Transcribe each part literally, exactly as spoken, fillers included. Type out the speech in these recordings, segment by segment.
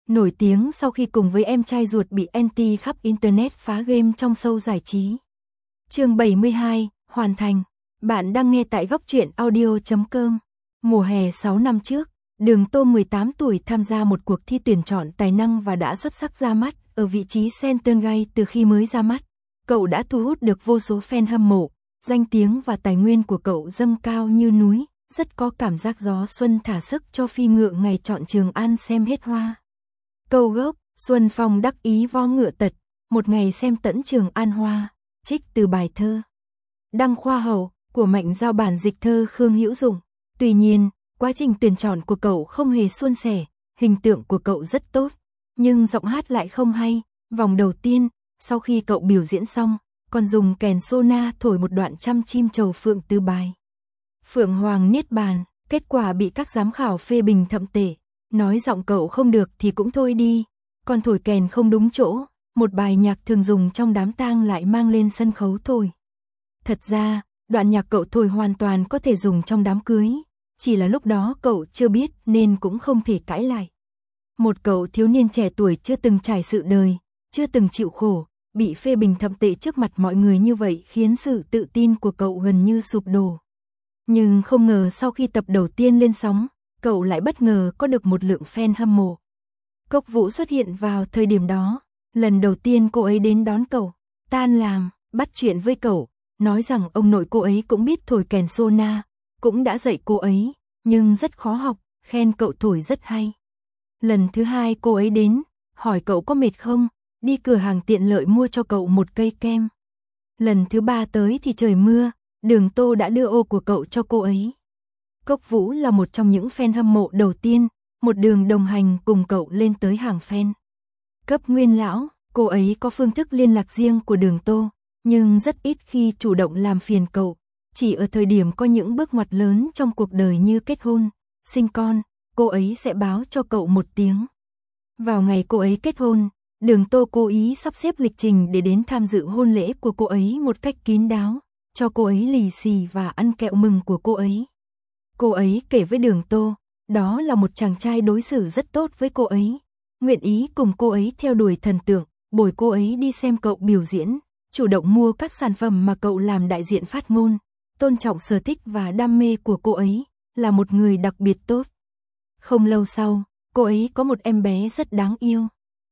Nổi tiếng sau khi cùng với em trai ruột bị anti khắp Internet phá game trong show giải trí. Chương bảy mươi hai, hoàn thành. Bạn đang nghe tại góc truyện audio chấm com. Mùa hè sáu năm trước, Đường Tô mười tám tuổi tham gia một cuộc thi tuyển chọn tài năng và đã xuất sắc ra mắt ở vị trí center gay từ khi mới ra mắt. Cậu đã thu hút được vô số fan hâm mộ, danh tiếng và tài nguyên của cậu dâng cao như núi, rất có cảm giác gió xuân thả sức cho phi ngựa ngày chọn Trường An xem hết hoa. Câu gốc, Xuân Phong đắc ý vo ngựa tật, một ngày xem tẫn Trường An hoa, trích từ bài thơ Đăng Khoa Hậu của Mạnh Giao bản dịch thơ Khương Hữu Dụng. Tuy nhiên, quá trình tuyển chọn của cậu không hề suôn sẻ, hình tượng của cậu rất tốt, nhưng giọng hát lại không hay. Vòng đầu tiên, sau khi cậu biểu diễn xong, còn dùng kèn sona thổi một đoạn Trăm chim trầu phượng từ bài Phượng Hoàng Niết Bàn, kết quả bị các giám khảo phê bình thậm tệ, nói giọng cậu không được thì cũng thôi đi, còn thổi kèn không đúng chỗ, một bài nhạc thường dùng trong đám tang lại mang lên sân khấu thổi. Thật ra, đoạn nhạc cậu thổi hoàn toàn có thể dùng trong đám cưới, chỉ là lúc đó cậu chưa biết nên cũng không thể cãi lại. Một cậu thiếu niên trẻ tuổi chưa từng trải sự đời, chưa từng chịu khổ, bị phê bình thậm tệ trước mặt mọi người như vậy khiến sự tự tin của cậu gần như sụp đổ. Nhưng không ngờ sau khi tập đầu tiên lên sóng, cậu lại bất ngờ có được một lượng fan hâm mộ. Cốc Vũ xuất hiện vào thời điểm đó, lần đầu tiên cô ấy đến đón cậu, tan làm, bắt chuyện với cậu, nói rằng ông nội cô ấy cũng biết thổi kèn sona, cũng đã dạy cô ấy, nhưng rất khó học, khen cậu thổi rất hay. Lần thứ hai cô ấy đến, hỏi cậu có mệt không, đi cửa hàng tiện lợi mua cho cậu một cây kem. Lần thứ ba tới thì trời mưa, Đường Tô đã đưa ô của cậu cho cô ấy. Cốc Vũ là một trong những fan hâm mộ đầu tiên, một đường đồng hành cùng cậu lên tới hàng fan. Cấp Nguyên Lão, cô ấy có phương thức liên lạc riêng của Đường Tô, nhưng rất ít khi chủ động làm phiền cậu, chỉ ở thời điểm có những bước ngoặt lớn trong cuộc đời như kết hôn, sinh con, cô ấy sẽ báo cho cậu một tiếng. Vào ngày cô ấy kết hôn, Đường Tô cố ý sắp xếp lịch trình để đến tham dự hôn lễ của cô ấy một cách kín đáo, cho cô ấy lì xì và ăn kẹo mừng của cô ấy. Cô ấy kể với Đường Tô, đó là một chàng trai đối xử rất tốt với cô ấy, nguyện ý cùng cô ấy theo đuổi thần tượng, bồi cô ấy đi xem cậu biểu diễn, chủ động mua các sản phẩm mà cậu làm đại diện phát ngôn, tôn trọng sở thích và đam mê của cô ấy, là một người đặc biệt tốt. Không lâu sau, cô ấy có một em bé rất đáng yêu.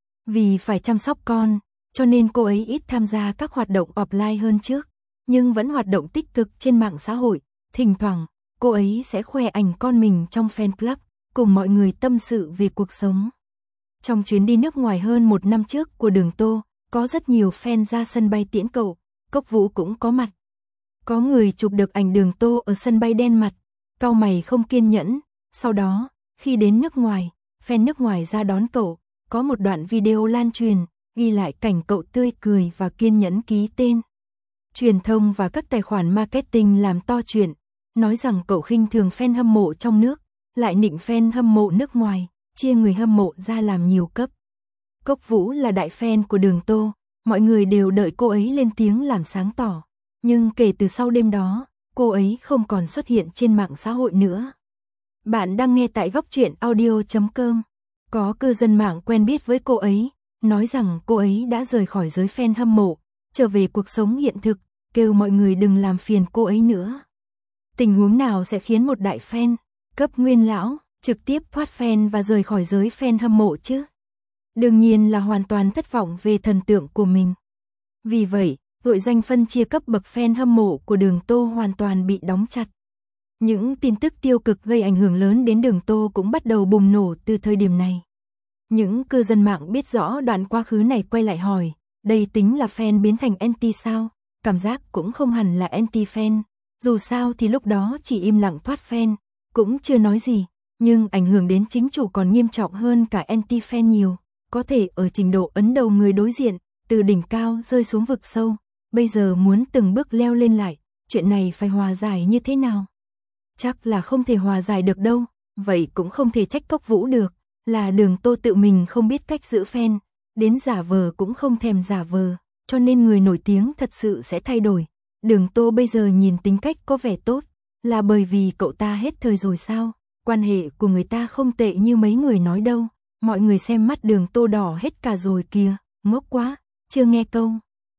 Vì phải chăm sóc con, cho nên cô ấy ít tham gia các hoạt động offline hơn trước, nhưng vẫn hoạt động tích cực trên mạng xã hội. Thỉnh thoảng, cô ấy sẽ khoe ảnh con mình trong fan club, cùng mọi người tâm sự về cuộc sống. Trong chuyến đi nước ngoài hơn một năm trước của Đường Tô, có rất nhiều fan ra sân bay tiễn cậu, Cốc Vũ cũng có mặt. Có người chụp được ảnh Đường Tô ở sân bay đen mặt, cau mày không kiên nhẫn. Sau đó, khi đến nước ngoài, fan nước ngoài ra đón cậu, có một đoạn video lan truyền, ghi lại cảnh cậu tươi cười và kiên nhẫn ký tên. Truyền thông và các tài khoản marketing làm to chuyện, nói rằng cậu khinh thường fan hâm mộ trong nước, lại nịnh fan hâm mộ nước ngoài, chia người hâm mộ ra làm nhiều cấp. Cốc Vũ là đại fan của Đường Tô, mọi người đều đợi cô ấy lên tiếng làm sáng tỏ. Nhưng kể từ sau đêm đó, cô ấy không còn xuất hiện trên mạng xã hội nữa. Bạn đang nghe tại góc truyện audio chấm com. Có cư dân mạng quen biết với cô ấy, nói rằng cô ấy đã rời khỏi giới fan hâm mộ, trở về cuộc sống hiện thực, kêu mọi người đừng làm phiền cô ấy nữa. Tình huống nào sẽ khiến một đại fan, cấp Nguyên Lão, trực tiếp thoát fan và rời khỏi giới fan hâm mộ chứ? Đương nhiên là hoàn toàn thất vọng về thần tượng của mình. Vì vậy, tội danh phân chia cấp bậc fan hâm mộ của Đường Tô hoàn toàn bị đóng chặt. Những tin tức tiêu cực gây ảnh hưởng lớn đến Đường Tô cũng bắt đầu bùng nổ từ thời điểm này. Những cư dân mạng biết rõ đoạn quá khứ này quay lại hỏi, đây tính là fan biến thành anti sao? Cảm giác cũng không hẳn là anti-fan, dù sao thì lúc đó chỉ im lặng thoát fan, cũng chưa nói gì, nhưng ảnh hưởng đến chính chủ còn nghiêm trọng hơn cả anti-fan nhiều, có thể ở trình độ ấn đầu người đối diện, từ đỉnh cao rơi xuống vực sâu, bây giờ muốn từng bước leo lên lại, chuyện này phải hòa giải như thế nào? Chắc là không thể hòa giải được đâu, vậy cũng không thể trách Cốc Vũ được, là Đường Tô tự mình không biết cách giữ fan, đến giả vờ cũng không thèm giả vờ, cho nên người nổi tiếng thật sự sẽ thay đổi. Đường Tô bây giờ nhìn tính cách có vẻ tốt, là bởi vì cậu ta hết thời rồi sao? Quan hệ của người ta không tệ như mấy người nói đâu, Mọi người xem mắt Đường Tô đỏ hết cả rồi kìa, ngốc quá, chưa nghe câu.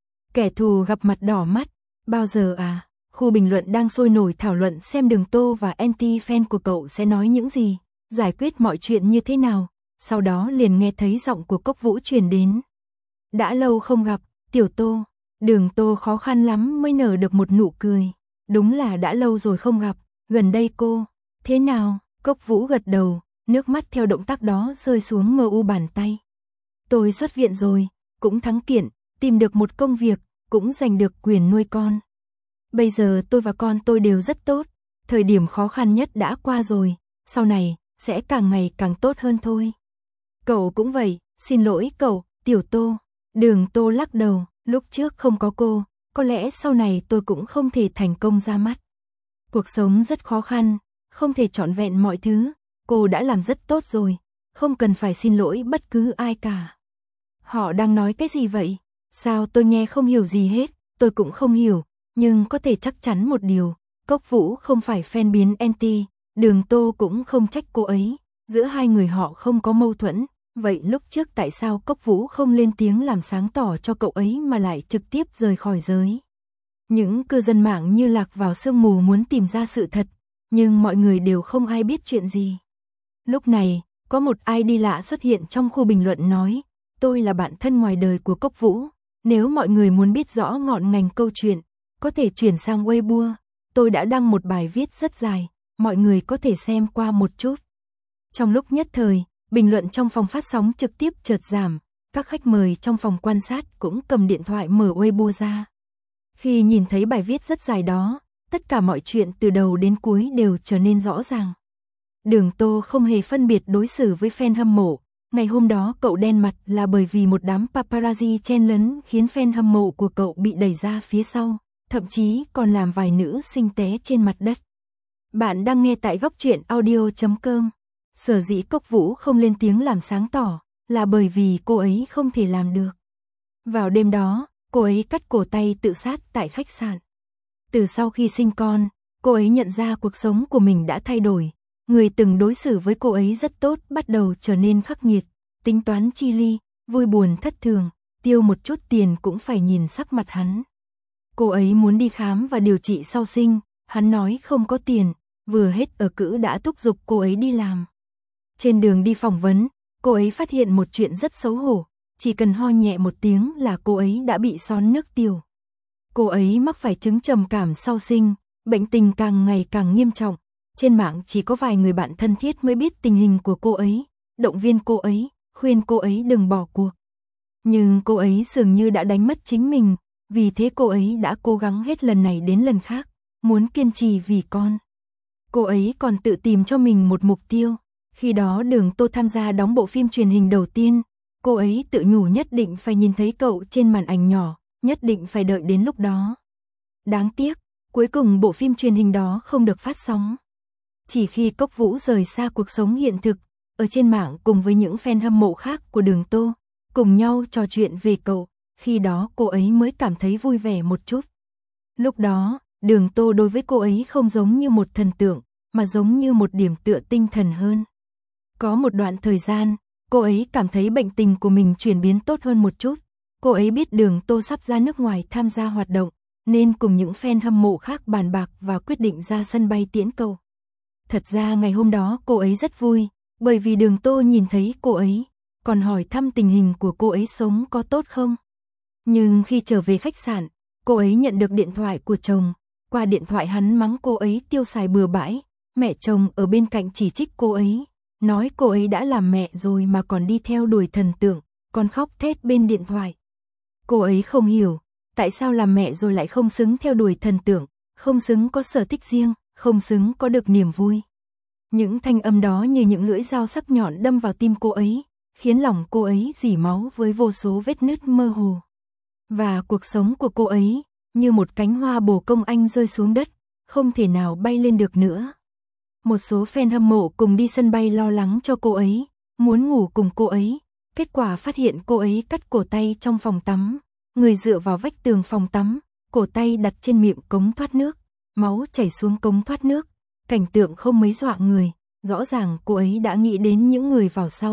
Kẻ thù gặp mặt đỏ mắt, bao giờ à? Khu bình luận đang sôi nổi thảo luận xem Đường Tô và anti-fan của cậu sẽ nói những gì, giải quyết mọi chuyện như thế nào. Sau đó liền nghe thấy giọng của Cốc Vũ truyền đến. Đã lâu không gặp, Tiểu Tô. Đường Tô khó khăn lắm mới nở được một nụ cười. Đúng là đã lâu rồi không gặp, gần đây cô. Thế nào? Cốc Vũ gật đầu, nước mắt theo động tác đó rơi xuống mờ u bàn tay. Tôi xuất viện rồi, cũng thắng kiện, tìm được một công việc, cũng giành được quyền nuôi con. Bây giờ tôi và con tôi đều rất tốt, thời điểm khó khăn nhất đã qua rồi, sau này sẽ càng ngày càng tốt hơn thôi. Cậu cũng vậy, xin lỗi cậu, Tiểu Tô. Đường Tô lắc đầu, lúc trước không có cô, có lẽ sau này tôi cũng không thể thành công ra mắt. Cuộc sống rất khó khăn, không thể trọn vẹn mọi thứ, cô đã làm rất tốt rồi, không cần phải xin lỗi bất cứ ai cả. Họ đang nói cái gì vậy? Sao tôi nghe không hiểu gì hết, tôi cũng không hiểu, nhưng có thể chắc chắn một điều, Cốc Vũ không phải fan biến anti, Đường Tô cũng không trách cô ấy, giữa hai người họ không có mâu thuẫn. Vậy lúc trước tại sao Cốc Vũ không lên tiếng làm sáng tỏ cho cậu ấy mà lại trực tiếp rời khỏi giới? Những cư dân mạng như lạc vào sương mù muốn tìm ra sự thật, nhưng mọi người đều không ai biết chuyện gì. Lúc này, có một i đê lạ xuất hiện trong khu bình luận nói, tôi là bạn thân ngoài đời của Cốc Vũ, nếu mọi người muốn biết rõ ngọn ngành câu chuyện, có thể chuyển sang Weibo, tôi đã đăng một bài viết rất dài, mọi người có thể xem qua một chút. Trong lúc nhất thời, bình luận trong phòng phát sóng trực tiếp chợt giảm, các khách mời trong phòng quan sát cũng cầm điện thoại mở Weibo ra. Khi nhìn thấy bài viết rất dài đó, tất cả mọi chuyện từ đầu đến cuối đều trở nên rõ ràng. Đường Tô không hề phân biệt đối xử với fan hâm mộ, ngày hôm đó cậu đen mặt là bởi vì một đám paparazzi chen lấn khiến fan hâm mộ của cậu bị đẩy ra phía sau, thậm chí còn làm vài nữ sinh té trên mặt đất. Bạn đang nghe tại góc truyện audio chấm com. Sở dĩ Cốc Vũ không lên tiếng làm sáng tỏ, là bởi vì cô ấy không thể làm được. Vào đêm đó, cô ấy cắt cổ tay tự sát tại khách sạn. Từ sau khi sinh con, cô ấy nhận ra cuộc sống của mình đã thay đổi. Người từng đối xử với cô ấy rất tốt bắt đầu trở nên khắc nghiệt, tính toán chi ly, vui buồn thất thường, tiêu một chút tiền cũng phải nhìn sắc mặt hắn. Cô ấy muốn đi khám và điều trị sau sinh, hắn nói không có tiền, vừa hết ở cữ đã thúc giục cô ấy đi làm. Trên đường đi phỏng vấn, cô ấy phát hiện một chuyện rất xấu hổ, chỉ cần ho nhẹ một tiếng là cô ấy đã bị xón nước tiểu. Cô ấy mắc phải chứng trầm cảm sau sinh, bệnh tình càng ngày càng nghiêm trọng. Trên mạng chỉ có vài người bạn thân thiết mới biết tình hình của cô ấy, động viên cô ấy, khuyên cô ấy đừng bỏ cuộc. Nhưng cô ấy dường như đã đánh mất chính mình, vì thế cô ấy đã cố gắng hết lần này đến lần khác, muốn kiên trì vì con. Cô ấy còn tự tìm cho mình một mục tiêu. Khi đó Đường Tô tham gia đóng bộ phim truyền hình đầu tiên, cô ấy tự nhủ nhất định phải nhìn thấy cậu trên màn ảnh nhỏ, nhất định phải đợi đến lúc đó. Đáng tiếc, cuối cùng bộ phim truyền hình đó không được phát sóng. Chỉ khi Cốc Vũ rời xa cuộc sống hiện thực, ở trên mạng cùng với những fan hâm mộ khác của Đường Tô, cùng nhau trò chuyện về cậu, khi đó cô ấy mới cảm thấy vui vẻ một chút. Lúc đó, Đường Tô đối với cô ấy không giống như một thần tượng, mà giống như một điểm tựa tinh thần hơn. Có một đoạn thời gian, cô ấy cảm thấy bệnh tình của mình chuyển biến tốt hơn một chút. Cô ấy biết Đường Tô sắp ra nước ngoài tham gia hoạt động, nên cùng những fan hâm mộ khác bàn bạc và quyết định ra sân bay tiễn cậu. Thật ra ngày hôm đó cô ấy rất vui, bởi vì Đường Tô nhìn thấy cô ấy, còn hỏi thăm tình hình của cô ấy sống có tốt không. Nhưng khi trở về khách sạn, cô ấy nhận được điện thoại của chồng, qua điện thoại hắn mắng cô ấy tiêu xài bừa bãi, mẹ chồng ở bên cạnh chỉ trích cô ấy, nói cô ấy đã làm mẹ rồi mà còn đi theo đuổi thần tượng, còn khóc thét bên điện thoại. Cô ấy không hiểu, tại sao làm mẹ rồi lại không xứng theo đuổi thần tượng, không xứng có sở thích riêng, không xứng có được niềm vui. Những thanh âm đó như những lưỡi dao sắc nhọn đâm vào tim cô ấy, khiến lòng cô ấy rỉ máu với vô số vết nứt mơ hồ. Và cuộc sống của cô ấy, như một cánh hoa bồ công anh rơi xuống đất, không thể nào bay lên được nữa. Một số fan hâm mộ cùng đi sân bay lo lắng cho cô ấy, muốn ngủ cùng cô ấy, kết quả phát hiện cô ấy cắt cổ tay trong phòng tắm, người dựa vào vách tường phòng tắm, cổ tay đặt trên miệng cống thoát nước, máu chảy xuống cống thoát nước, cảnh tượng không mấy dọa người, rõ ràng cô ấy đã nghĩ đến những người vào sau,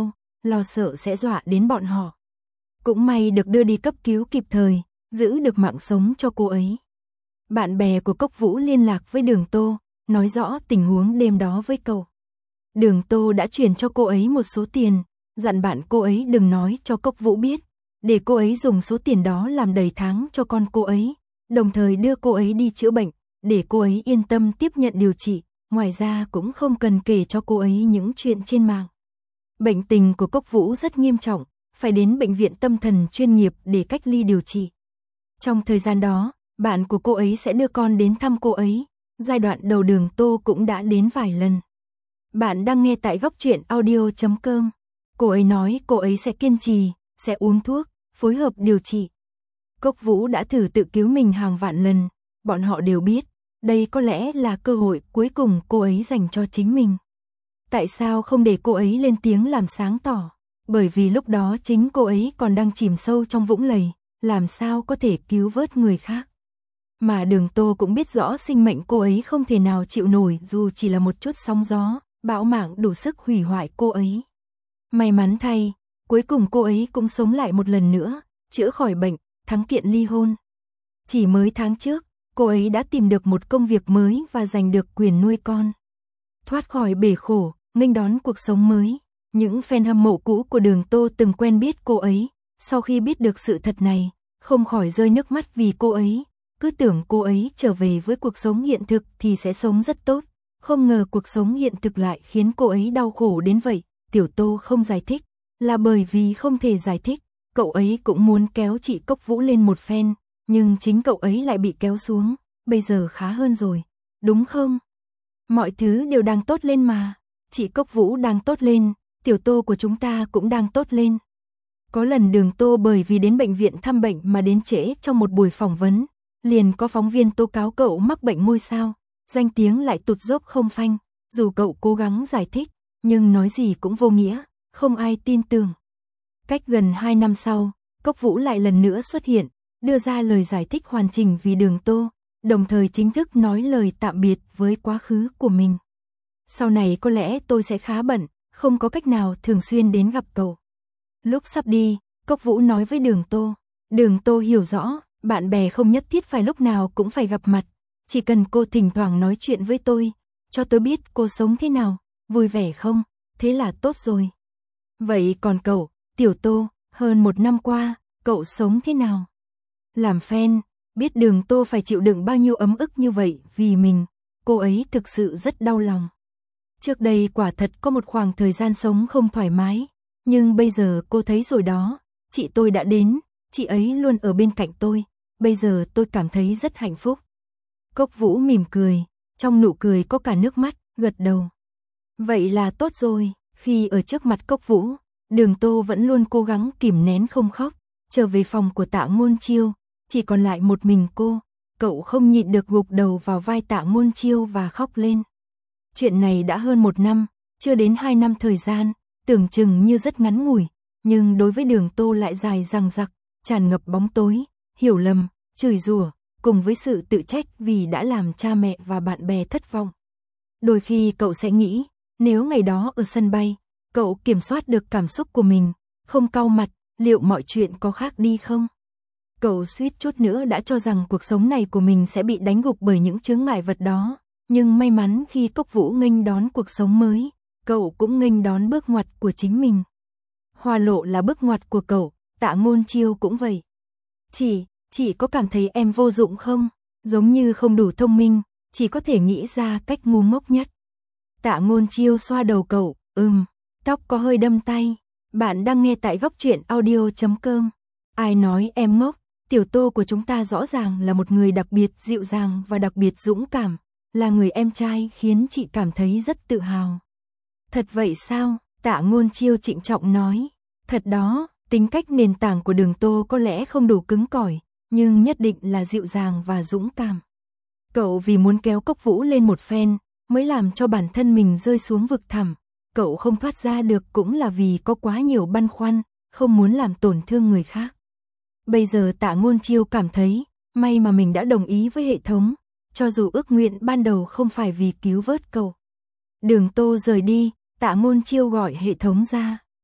lo sợ sẽ dọa đến bọn họ. Cũng may được đưa đi cấp cứu kịp thời, giữ được mạng sống cho cô ấy. Bạn bè của Cốc Vũ liên lạc với Đường Tô, nói rõ tình huống đêm đó với cậu. Đường Tô đã chuyển cho cô ấy một số tiền, dặn bạn cô ấy đừng nói cho Cốc Vũ biết, để cô ấy dùng số tiền đó làm đầy tháng cho con cô ấy, đồng thời đưa cô ấy đi chữa bệnh, để cô ấy yên tâm tiếp nhận điều trị, ngoài ra cũng không cần kể cho cô ấy những chuyện trên mạng. Bệnh tình của Cốc Vũ rất nghiêm trọng, phải đến bệnh viện tâm thần chuyên nghiệp để cách ly điều trị. Trong thời gian đó, bạn của cô ấy sẽ đưa con đến thăm cô ấy, giai đoạn đầu Đường Tô cũng đã đến vài lần. Bạn đang nghe tại góc truyện audio chấm com. Cô ấy nói cô ấy sẽ kiên trì, sẽ uống thuốc, phối hợp điều trị. Cốc Vũ đã thử tự cứu mình hàng vạn lần, bọn họ đều biết, đây có lẽ là cơ hội cuối cùng cô ấy dành cho chính mình. Tại sao không để cô ấy lên tiếng làm sáng tỏ? Bởi vì lúc đó chính cô ấy còn đang chìm sâu trong vũng lầy, làm sao có thể cứu vớt người khác. Mà Đường Tô cũng biết rõ sinh mệnh cô ấy không thể nào chịu nổi dù chỉ là một chút sóng gió, bão mạng đủ sức hủy hoại cô ấy. May mắn thay, cuối cùng cô ấy cũng sống lại một lần nữa, chữa khỏi bệnh, thắng kiện ly hôn. Chỉ mới tháng trước, cô ấy đã tìm được một công việc mới và giành được quyền nuôi con. Thoát khỏi bể khổ, nghênh đón cuộc sống mới. Những fan hâm mộ cũ của Đường Tô từng quen biết cô ấy, sau khi biết được sự thật này, không khỏi rơi nước mắt vì cô ấy. Cứ tưởng cô ấy trở về với cuộc sống hiện thực thì sẽ sống rất tốt, không ngờ cuộc sống hiện thực lại khiến cô ấy đau khổ đến vậy. Tiểu Tô không giải thích, là bởi vì không thể giải thích, cậu ấy cũng muốn kéo chị Cốc Vũ lên một phen, nhưng chính cậu ấy lại bị kéo xuống, bây giờ khá hơn rồi, đúng không? Mọi thứ đều đang tốt lên mà, chị Cốc Vũ đang tốt lên, Tiểu Tô của chúng ta cũng đang tốt lên. Có lần Đường Tô bởi vì đến bệnh viện thăm bệnh mà đến trễ trong một buổi phỏng vấn, liền có phóng viên tố cáo cậu mắc bệnh ngôi sao, danh tiếng lại tụt dốc không phanh, dù cậu cố gắng giải thích, nhưng nói gì cũng vô nghĩa, không ai tin tưởng. Cách gần hai năm sau, Cốc Vũ lại lần nữa xuất hiện, đưa ra lời giải thích hoàn chỉnh vì Đường Tô, đồng thời chính thức nói lời tạm biệt với quá khứ của mình. Sau này có lẽ tôi sẽ khá bận, không có cách nào thường xuyên đến gặp cậu. Lúc sắp đi, Cốc Vũ nói với Đường Tô. Đường Tô hiểu rõ, bạn bè không nhất thiết phải lúc nào cũng phải gặp mặt, chỉ cần cô thỉnh thoảng nói chuyện với tôi, cho tôi biết cô sống thế nào, vui vẻ không, thế là tốt rồi. Vậy còn cậu, Tiểu Tô, hơn một năm qua, cậu sống thế nào? Làm fan, biết Đường Tô phải chịu đựng bao nhiêu ấm ức như vậy vì mình, cô ấy thực sự rất đau lòng. Trước đây quả thật có một khoảng thời gian sống không thoải mái, nhưng bây giờ cô thấy rồi đó, chị tôi đã đến, chị ấy luôn ở bên cạnh tôi, bây giờ tôi cảm thấy rất hạnh phúc. Cốc Vũ mỉm cười, trong nụ cười có cả nước mắt, gật đầu. Vậy là tốt rồi, khi ở trước mặt Cốc Vũ, Đường Tô vẫn luôn cố gắng kìm nén không khóc, trở về phòng của Tạ Ngôn Chiêu, chỉ còn lại một mình cô, cậu không nhịn được gục đầu vào vai Tạ Ngôn Chiêu và khóc lên. Chuyện này đã hơn một năm, chưa đến hai năm thời gian, tưởng chừng như rất ngắn ngủi, nhưng đối với Đường Tô lại dài dằng dặc, tràn ngập bóng tối, hiểu lầm, chửi rủa, cùng với sự tự trách vì đã làm cha mẹ và bạn bè thất vọng. Đôi khi cậu sẽ nghĩ, nếu ngày đó ở sân bay, cậu kiểm soát được cảm xúc của mình, không cau mặt, liệu mọi chuyện có khác đi không? Cậu suýt chút nữa đã cho rằng cuộc sống này của mình sẽ bị đánh gục bởi những chướng ngại vật đó, nhưng may mắn khi Cốc Vũ nghênh đón cuộc sống mới, cậu cũng nghênh đón bước ngoặt của chính mình. Hoa Lộ là bước ngoặt của cậu, Tạ Ngôn Chiêu cũng vậy. Chị, chị có cảm thấy em vô dụng không? Giống như không đủ thông minh, chỉ có thể nghĩ ra cách ngu ngốc nhất. Tạ Ngôn Chiêu xoa đầu cậu, ừm, tóc có hơi đâm tay. Bạn đang nghe tại góc truyện audio chấm com. Ai nói em ngốc, Tiểu Tô của chúng ta rõ ràng là một người đặc biệt dịu dàng và đặc biệt dũng cảm, là người em trai khiến chị cảm thấy rất tự hào. Thật vậy sao? Tạ Ngôn Chiêu trịnh trọng nói. Thật đó, tính cách nền tảng của Đường Tô có lẽ không đủ cứng cỏi, nhưng nhất định là dịu dàng và dũng cảm. Cậu vì muốn kéo Cốc Vũ lên một phen, mới làm cho bản thân mình rơi xuống vực thẳm. Cậu không thoát ra được cũng là vì có quá nhiều băn khoăn, không muốn làm tổn thương người khác. Bây giờ Tạ Ngôn Chiêu cảm thấy, may mà mình đã đồng ý với hệ thống, cho dù ước nguyện ban đầu không phải vì cứu vớt cậu. Đường Tô rời đi, Tạ Ngôn Chiêu gọi hệ thống ra.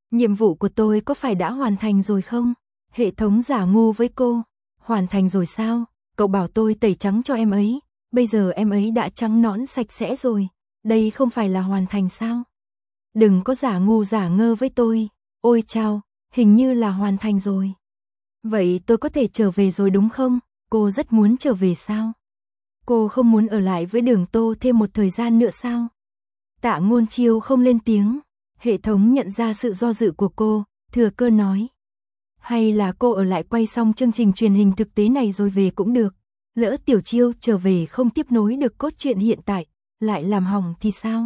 Nhiệm vụ của tôi có phải đã hoàn thành rồi không? Hệ thống giả ngu với cô. Hoàn thành rồi sao? Cậu bảo tôi tẩy trắng cho em ấy. Bây giờ em ấy đã trắng nõn sạch sẽ rồi. Đây không phải là hoàn thành sao? Đừng có giả ngu giả ngơ với tôi. Ôi chao, hình như là hoàn thành rồi. Vậy tôi có thể trở về rồi đúng không? Cô rất muốn trở về sao? Cô không muốn ở lại với Đường Tô thêm một thời gian nữa sao? Tạ Ngôn Chiêu không lên tiếng. Hệ thống nhận ra sự do dự của cô, thừa cơ nói. Hay là cô ở lại quay xong chương trình truyền hình thực tế này rồi về cũng được. Lỡ Tiểu Chiêu trở về không tiếp nối được cốt truyện hiện tại, lại làm hỏng thì sao?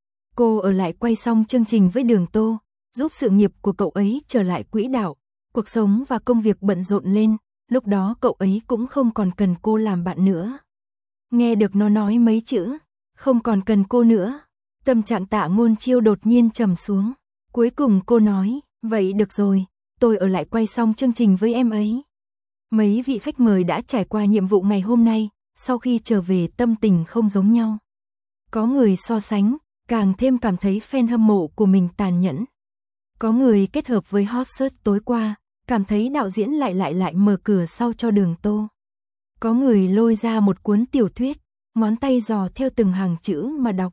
Cô ở lại quay xong chương trình với Đường Tô, giúp sự nghiệp của cậu ấy trở lại quỹ đạo, cuộc sống và công việc bận rộn lên, lúc đó cậu ấy cũng không còn cần cô làm bạn nữa. Nghe được nó nói mấy chữ, không còn cần cô nữa. Tâm trạng Tạ Ngôn Chiêu đột nhiên trầm xuống. Cuối cùng cô nói, vậy được rồi, tôi ở lại quay xong chương trình với em ấy. Mấy vị khách mời đã trải qua nhiệm vụ ngày hôm nay, sau khi trở về tâm tình không giống nhau. Có người so sánh, càng thêm cảm thấy fan hâm mộ của mình tàn nhẫn. Có người kết hợp với hot search tối qua, cảm thấy đạo diễn lại lại lại mở cửa sau cho Đường Tô. Có người lôi ra một cuốn tiểu thuyết, ngón tay dò theo từng hàng chữ mà đọc.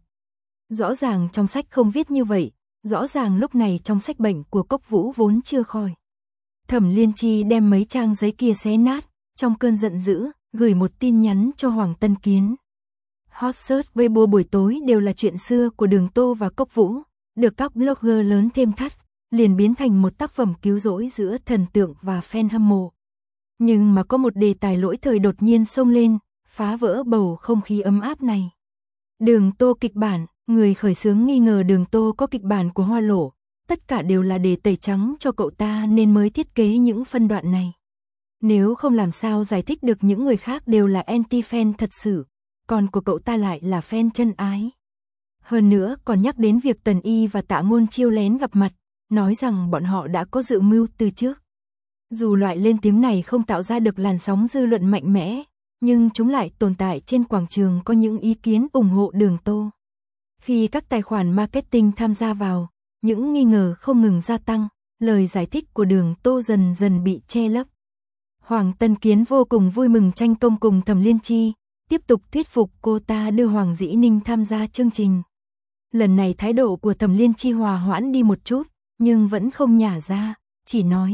Rõ ràng trong sách không viết như vậy, rõ ràng lúc này trong sách bệnh của Cốc Vũ vốn chưa khỏi. Thẩm Liên Chi đem mấy trang giấy kia xé nát, trong cơn giận dữ, gửi một tin nhắn cho Hoàng Tân Kiến. Hot search Weibo buổi tối đều là chuyện xưa của Đường Tô và Cốc Vũ, được các blogger lớn thêm thắt, liền biến thành một tác phẩm cứu rỗi giữa thần tượng và fan hâm mộ. Nhưng mà có một đề tài lỗi thời đột nhiên xông lên, phá vỡ bầu không khí ấm áp này. Đường Tô kịch bản, người khởi xướng nghi ngờ Đường Tô có kịch bản của Hoa Lỗ, tất cả đều là để tẩy trắng cho cậu ta nên mới thiết kế những phân đoạn này. Nếu không làm sao giải thích được những người khác đều là anti-fan thật sự, còn của cậu ta lại là fan chân ái. Hơn nữa còn nhắc đến việc Tần Y và Tạ Ngôn Chiêu lén gặp mặt, nói rằng bọn họ đã có dự mưu từ trước. Dù loại lên tiếng này không tạo ra được làn sóng dư luận mạnh mẽ, nhưng chúng lại tồn tại trên quảng trường có những ý kiến ủng hộ Đường Tô. Khi các tài khoản marketing tham gia vào, những nghi ngờ không ngừng gia tăng, lời giải thích của Đường Tô dần dần bị che lấp. Hoàng Tân Kiến vô cùng vui mừng tranh công cùng Thẩm Liên Chi, tiếp tục thuyết phục cô ta đưa Hoàng Dĩ Ninh tham gia chương trình. Lần này thái độ của Thẩm Liên Chi hòa hoãn đi một chút, nhưng vẫn không nhả ra, chỉ nói.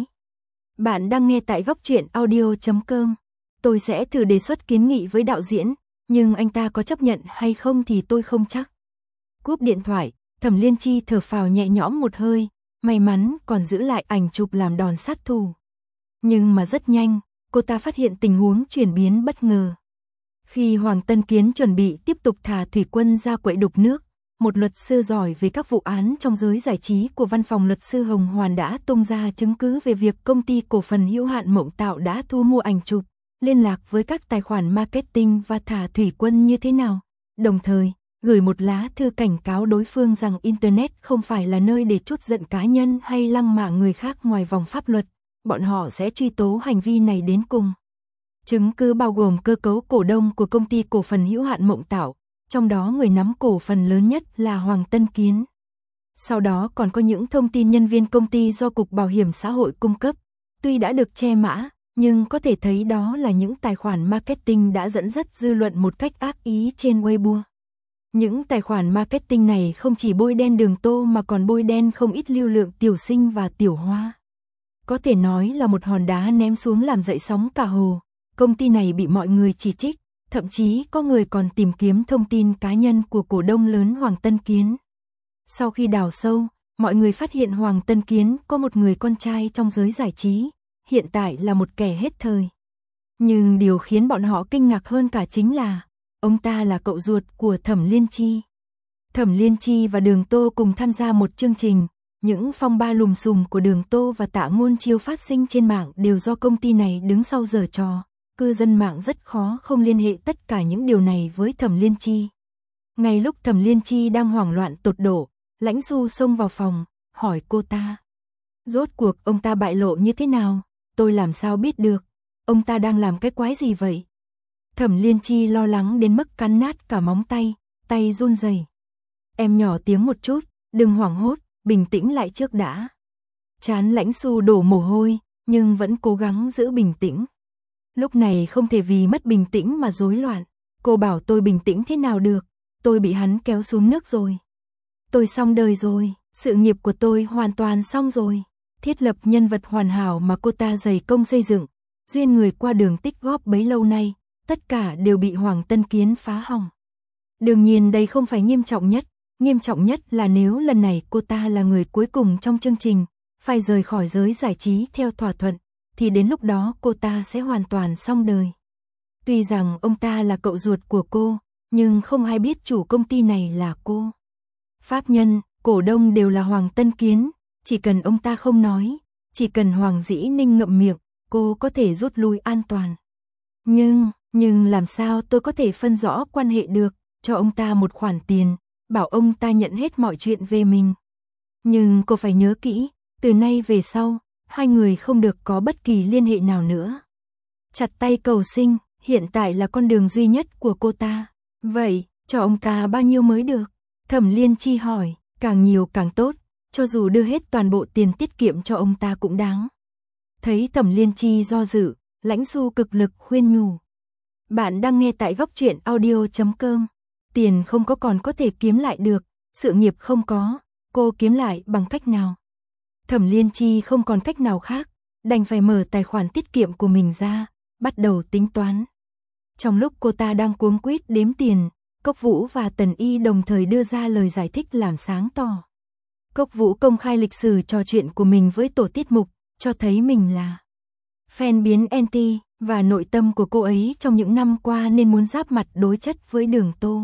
Bạn đang nghe tại góc truyện audio chấm com. Tôi sẽ thử đề xuất kiến nghị với đạo diễn, nhưng anh ta có chấp nhận hay không thì tôi không chắc. Cúp điện thoại, Thẩm Liên Chi thở phào nhẹ nhõm một hơi, may mắn còn giữ lại ảnh chụp làm đòn sát thủ. Nhưng mà rất nhanh, cô ta phát hiện tình huống chuyển biến bất ngờ. Khi Hoàng Tân Kiến chuẩn bị tiếp tục thả Thủy Quân ra quậy đục nước, một luật sư giỏi về các vụ án trong giới giải trí của văn phòng luật sư Hồng Hoàn đã tung ra chứng cứ về việc công ty cổ phần hữu hạn Mộng Tạo đã thu mua ảnh chụp, liên lạc với các tài khoản marketing và thả Thủy Quân như thế nào. Đồng thời, gửi một lá thư cảnh cáo đối phương rằng Internet không phải là nơi để trút giận cá nhân hay lăng mạ người khác ngoài vòng pháp luật, bọn họ sẽ truy tố hành vi này đến cùng. Chứng cứ bao gồm cơ cấu cổ đông của công ty cổ phần hữu hạn Mộng Tạo, trong đó người nắm cổ phần lớn nhất là Hoàng Tân Kiến. Sau đó còn có những thông tin nhân viên công ty do Cục Bảo hiểm xã hội cung cấp, tuy đã được che mã, nhưng có thể thấy đó là những tài khoản marketing đã dẫn dắt dư luận một cách ác ý trên Weibo. Những tài khoản marketing này không chỉ bôi đen Đường Tô mà còn bôi đen không ít lưu lượng Tiểu Sinh và Tiểu Hoa. Có thể nói là một hòn đá ném xuống làm dậy sóng cả hồ. Công ty này bị mọi người chỉ trích, thậm chí có người còn tìm kiếm thông tin cá nhân của cổ đông lớn Hoàng Tân Kiến. Sau khi đào sâu, mọi người phát hiện Hoàng Tân Kiến có một người con trai trong giới giải trí, hiện tại là một kẻ hết thời. Nhưng điều khiến bọn họ kinh ngạc hơn cả chính là, ông ta là cậu ruột của Thẩm Liên Chi. Thẩm Liên Chi và Đường Tô cùng tham gia một chương trình, những phong ba lùm xùm của Đường Tô và Tạ Ngôn Chiêu phát sinh trên mạng đều do công ty này đứng sau giở trò. Cư dân mạng rất khó không liên hệ tất cả những điều này với Thẩm Liên Chi. Ngay lúc Thẩm Liên Chi đang hoảng loạn tột độ, Lãnh Du xông vào phòng, hỏi cô ta. Rốt cuộc ông ta bại lộ như thế nào? Tôi làm sao biết được? Ông ta đang làm cái quái gì vậy? Thẩm Liên Chi lo lắng đến mức cắn nát cả móng tay, tay run rẩy. Em nhỏ tiếng một chút, đừng hoảng hốt, bình tĩnh lại trước đã. Trán Lãnh Xu đổ mồ hôi, nhưng vẫn cố gắng giữ bình tĩnh. Lúc này không thể vì mất bình tĩnh mà rối loạn. Cô bảo tôi bình tĩnh thế nào được, tôi bị hắn kéo xuống nước rồi. Tôi xong đời rồi, sự nghiệp của tôi hoàn toàn xong rồi. Thiết lập nhân vật hoàn hảo mà cô ta dày công xây dựng, duyên người qua đường tích góp bấy lâu nay, tất cả đều bị Hoàng Tân Kiến phá hỏng. Đương nhiên đây không phải nghiêm trọng nhất, nghiêm trọng nhất là nếu lần này cô ta là người cuối cùng trong chương trình, phải rời khỏi giới giải trí theo thỏa thuận, thì đến lúc đó cô ta sẽ hoàn toàn xong đời. Tuy rằng ông ta là cậu ruột của cô, nhưng không ai biết chủ công ty này là cô. Pháp nhân, cổ đông đều là Hoàng Tân Kiến, chỉ cần ông ta không nói, chỉ cần Hoàng Dĩ Ninh ngậm miệng, cô có thể rút lui an toàn. Nhưng, nhưng làm sao tôi có thể phân rõ quan hệ được, cho ông ta một khoản tiền, bảo ông ta nhận hết mọi chuyện về mình. Nhưng cô phải nhớ kỹ, từ nay về sau, hai người không được có bất kỳ liên hệ nào nữa. Chặt tay cầu sinh, hiện tại là con đường duy nhất của cô ta. Vậy, cho ông ta bao nhiêu mới được? Thẩm Liên Chi hỏi, càng nhiều càng tốt, cho dù đưa hết toàn bộ tiền tiết kiệm cho ông ta cũng đáng. Thấy Thẩm Liên Chi do dự, Lãnh Xu cực lực khuyên nhủ. Bạn đang nghe tại góc truyện audio chấm com. Tiền không có còn có thể kiếm lại được, sự nghiệp không có, cô kiếm lại bằng cách nào? Thẩm Liên Chi không còn cách nào khác, đành phải mở tài khoản tiết kiệm của mình ra, bắt đầu tính toán. Trong lúc cô ta đang cuống quýt đếm tiền, Cốc Vũ và Tần Y đồng thời đưa ra lời giải thích làm sáng tỏ. Cốc Vũ công khai lịch sử trò chuyện của mình với tổ tiết mục, cho thấy mình là fan biến anti, và nội tâm của cô ấy trong những năm qua nên muốn giáp mặt đối chất với Đường Tô.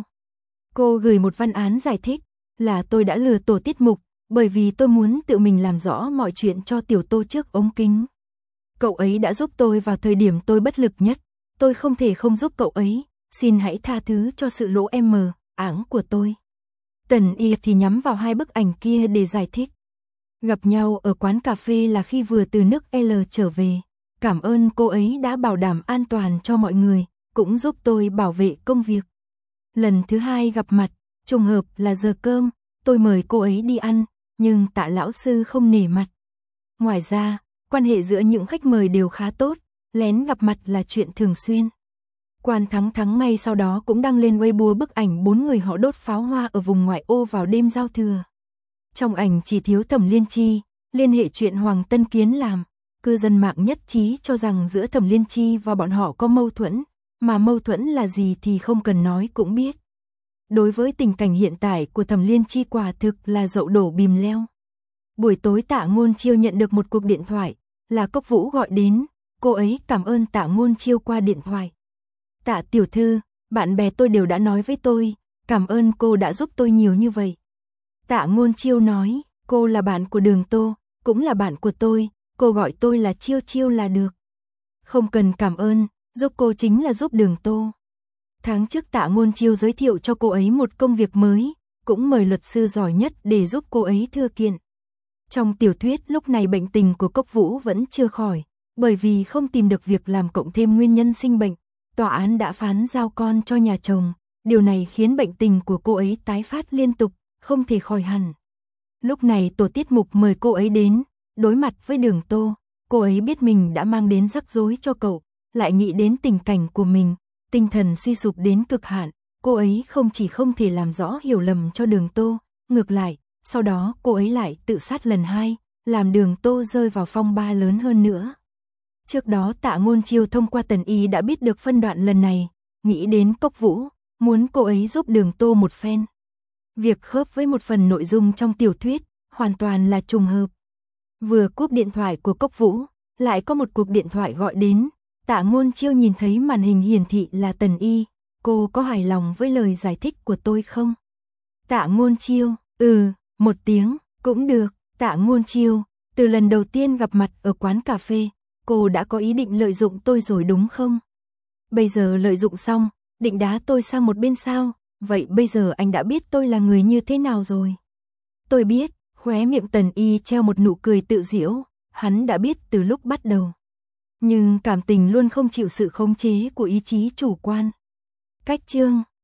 Cô gửi một văn án giải thích, là tôi đã lừa tổ tiết mục, bởi vì tôi muốn tự mình làm rõ mọi chuyện cho Tiểu Tô trước ống kính. Cậu ấy đã giúp tôi vào thời điểm tôi bất lực nhất, tôi không thể không giúp cậu ấy, xin hãy tha thứ cho sự lỗ em mờ, áng của tôi. Tần Y thì nhắm vào hai bức ảnh kia để giải thích. Gặp nhau ở quán cà phê là khi vừa từ nước L trở về, cảm ơn cô ấy đã bảo đảm an toàn cho mọi người, cũng giúp tôi bảo vệ công việc. Lần thứ hai gặp mặt, trùng hợp là giờ cơm, tôi mời cô ấy đi ăn, nhưng Tạ lão sư không nể mặt. Ngoài ra, quan hệ giữa những khách mời đều khá tốt, lén gặp mặt là chuyện thường xuyên. Quan Thắng Thắng ngay sau đó cũng đăng lên Weibo bức ảnh bốn người họ đốt pháo hoa ở vùng ngoại ô vào đêm giao thừa. Trong ảnh chỉ thiếu Thẩm Liên Chi, liên hệ chuyện Hoàng Tân Kiến làm, cư dân mạng nhất trí cho rằng giữa Thẩm Liên Chi và bọn họ có mâu thuẫn, mà mâu thuẫn là gì thì không cần nói cũng biết. Đối với tình cảnh hiện tại của Thẩm Liên Chi quả thực là dậu đổ bìm leo. Buổi tối Tạ Ngôn Chiêu nhận được một cuộc điện thoại, là Cốc Vũ gọi đến, cô ấy cảm ơn Tạ Ngôn Chiêu qua điện thoại. Tạ tiểu thư, bạn bè tôi đều đã nói với tôi, cảm ơn cô đã giúp tôi nhiều như vậy. Tạ Ngôn Chiêu nói, cô là bạn của Đường Tô, cũng là bạn của tôi, cô gọi tôi là Chiêu Chiêu là được. Không cần cảm ơn, giúp cô chính là giúp Đường Tô. Tháng trước Tạ Ngôn Chiêu giới thiệu cho cô ấy một công việc mới, cũng mời luật sư giỏi nhất để giúp cô ấy thư kiện. Trong tiểu thuyết lúc này bệnh tình của Cốc Vũ vẫn chưa khỏi, bởi vì không tìm được việc làm cộng thêm nguyên nhân sinh bệnh, tòa án đã phán giao con cho nhà chồng, điều này khiến bệnh tình của cô ấy tái phát liên tục, không thể khỏi hẳn. Lúc này tổ tiết mục mời cô ấy đến, đối mặt với Đường Tô, cô ấy biết mình đã mang đến rắc rối cho cậu, lại nghĩ đến tình cảnh của mình, tinh thần suy sụp đến cực hạn, cô ấy không chỉ không thể làm rõ hiểu lầm cho Đường Tô, ngược lại, sau đó cô ấy lại tự sát lần hai, làm Đường Tô rơi vào phong ba lớn hơn nữa. Trước đó Tạ Ngôn Chiêu thông qua Tần Y đã biết được phân đoạn lần này, nghĩ đến Cốc Vũ, muốn cô ấy giúp Đường Tô một phen. Việc khớp với một phần nội dung trong tiểu thuyết, hoàn toàn là trùng hợp. Vừa cúp điện thoại của Cốc Vũ, lại có một cuộc điện thoại gọi đến, Tạ Ngôn Chiêu nhìn thấy màn hình hiển thị là Tần Y, cô có hài lòng với lời giải thích của tôi không? Tạ Ngôn Chiêu, ừ, một tiếng, cũng được. Tạ Ngôn Chiêu, từ lần đầu tiên gặp mặt ở quán cà phê, cô đã có ý định lợi dụng tôi rồi đúng không? Bây giờ lợi dụng xong, định đá tôi sang một bên sao? Vậy bây giờ anh đã biết tôi là người như thế nào rồi? Tôi biết, khóe miệng Tần Y treo một nụ cười tự giễu, hắn đã biết từ lúc bắt đầu. Nhưng cảm tình luôn không chịu sự khống chế của ý chí chủ quan. Cách chương